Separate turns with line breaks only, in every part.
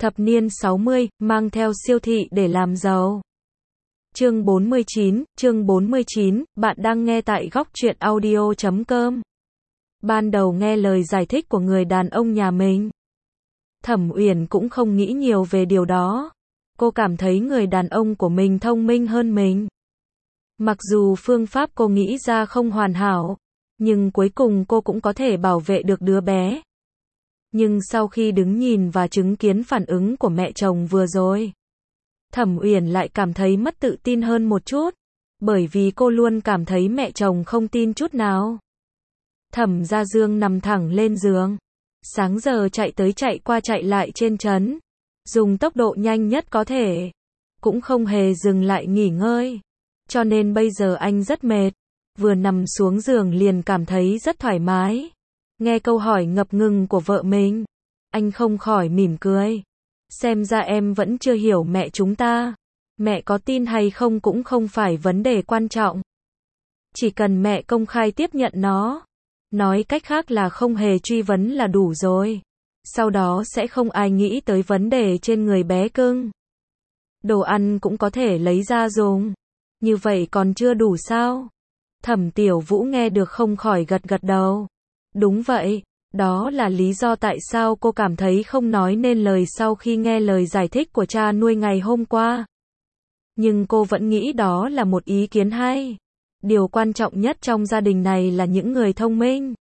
Thập niên 60, mang theo siêu thị để làm giàu. Chương 49, bạn đang nghe tại góc truyện audio.com. Ban đầu nghe lời giải thích của người đàn ông nhà mình, Thẩm Uyển cũng không nghĩ nhiều về điều đó. Cô cảm thấy người đàn ông của mình thông minh hơn mình. Mặc dù phương pháp cô nghĩ ra không hoàn hảo, nhưng cuối cùng cô cũng có thể bảo vệ được đứa bé. Nhưng sau khi đứng nhìn và chứng kiến phản ứng của mẹ chồng vừa rồi, Thẩm Uyển lại cảm thấy mất tự tin hơn một chút, bởi vì cô luôn cảm thấy mẹ chồng không tin chút nào. Thẩm Gia Dương nằm thẳng lên giường, sáng giờ chạy tới chạy qua chạy lại trên trấn, dùng tốc độ nhanh nhất có thể, cũng không hề dừng lại nghỉ ngơi. Cho nên bây giờ anh rất mệt, vừa nằm xuống giường liền cảm thấy rất thoải mái. Nghe câu hỏi ngập ngừng của vợ mình, anh không khỏi mỉm cười. Xem ra em vẫn chưa hiểu mẹ chúng ta. Mẹ có tin hay không cũng không phải vấn đề quan trọng. Chỉ cần mẹ công khai tiếp nhận nó. Nói cách khác là không hề truy vấn là đủ rồi. Sau đó sẽ không ai nghĩ tới vấn đề trên người bé cưng. Đồ ăn cũng có thể lấy ra dùng. Như vậy còn chưa đủ sao? Thẩm Tiểu Vũ nghe được không khỏi gật gật đầu. Đúng vậy, đó là lý do tại sao cô cảm thấy không nói nên lời sau khi nghe lời giải thích của cha nuôi ngày hôm qua. Nhưng cô vẫn nghĩ đó là một ý kiến hay. Điều quan trọng nhất trong gia đình này là những người thông minh.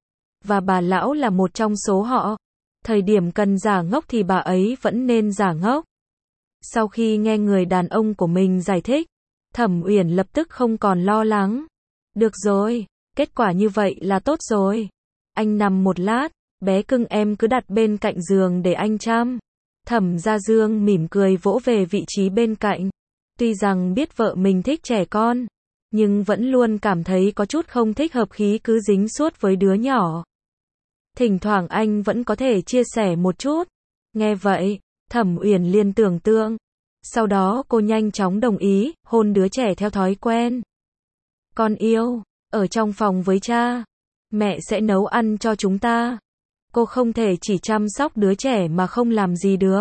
Và bà lão là một trong số họ. Thời điểm cần giả ngốc thì bà ấy vẫn nên giả ngốc. Sau khi nghe người đàn ông của mình giải thích, Thẩm Uyển lập tức không còn lo lắng. Được rồi, kết quả như vậy là tốt rồi. Anh nằm một lát, bé cưng em cứ đặt bên cạnh giường để anh chăm. Thẩm Gia Dương mỉm cười vỗ về vị trí bên cạnh. Tuy rằng biết vợ mình thích trẻ con, nhưng vẫn luôn cảm thấy có chút không thích hợp khí cứ dính suốt với đứa nhỏ. Thỉnh thoảng anh vẫn có thể chia sẻ một chút. Nghe vậy, Thẩm Uyển liền tưởng tượng. Sau đó cô nhanh chóng đồng ý, hôn đứa trẻ theo thói quen. Con yêu, ở trong phòng với cha, mẹ sẽ nấu ăn cho chúng ta. Cô không thể chỉ chăm sóc đứa trẻ mà không làm gì được.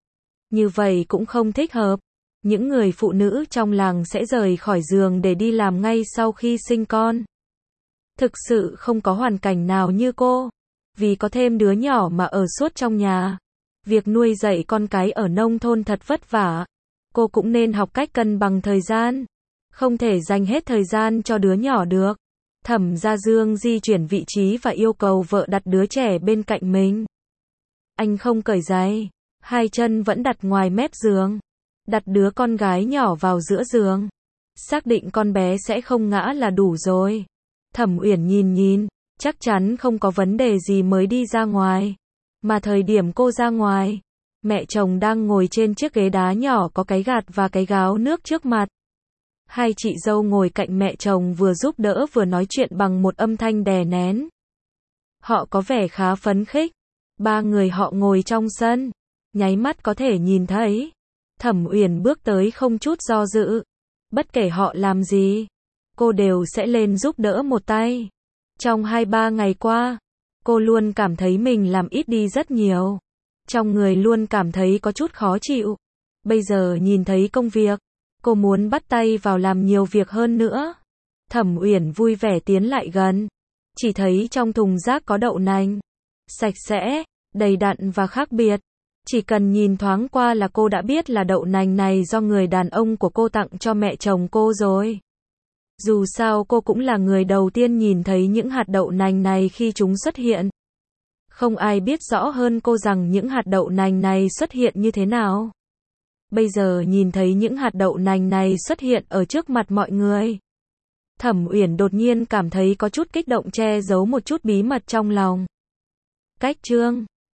Như vậy cũng không thích hợp. Những người phụ nữ trong làng sẽ rời khỏi giường để đi làm ngay sau khi sinh con. Thực sự không có hoàn cảnh nào như cô. Vì có thêm đứa nhỏ mà ở suốt trong nhà. Việc nuôi dạy con cái ở nông thôn thật vất vả. Cô cũng nên học cách cân bằng thời gian. Không thể dành hết thời gian cho đứa nhỏ được. Thẩm Gia Dương di chuyển vị trí và yêu cầu vợ đặt đứa trẻ bên cạnh mình. Anh không cởi giày, hai chân vẫn đặt ngoài mép giường. Đặt đứa con gái nhỏ vào giữa giường. Xác định con bé sẽ không ngã là đủ rồi. Thẩm Uyển nhìn, chắc chắn không có vấn đề gì mới đi ra ngoài. Mà thời điểm cô ra ngoài, mẹ chồng đang ngồi trên chiếc ghế đá nhỏ có cái gạt và cái gáo nước trước mặt. Hai chị dâu ngồi cạnh mẹ chồng vừa giúp đỡ vừa nói chuyện bằng một âm thanh đè nén. Họ có vẻ khá phấn khích. Ba người họ ngồi trong sân, nháy mắt có thể nhìn thấy. Thẩm Uyển bước tới không chút do dự. Bất kể họ làm gì, cô đều sẽ lên giúp đỡ một tay. Trong 2-3 ngày qua, cô luôn cảm thấy mình làm ít đi rất nhiều. Trong người luôn cảm thấy có chút khó chịu. Bây giờ nhìn thấy công việc, cô muốn bắt tay vào làm nhiều việc hơn nữa. Thẩm Uyển vui vẻ tiến lại gần. Chỉ thấy trong thùng rác có đậu nành. Sạch sẽ, đầy đặn và khác biệt. Chỉ cần nhìn thoáng qua là cô đã biết là đậu nành này do người đàn ông của cô tặng cho mẹ chồng cô rồi. Dù sao cô cũng là người đầu tiên nhìn thấy những hạt đậu nành này khi chúng xuất hiện. Không ai biết rõ hơn cô rằng những hạt đậu nành này xuất hiện như thế nào. Bây giờ nhìn thấy những hạt đậu nành này xuất hiện ở trước mặt mọi người. Thẩm Uyển đột nhiên cảm thấy có chút kích động che giấu một chút bí mật trong lòng. Cách chương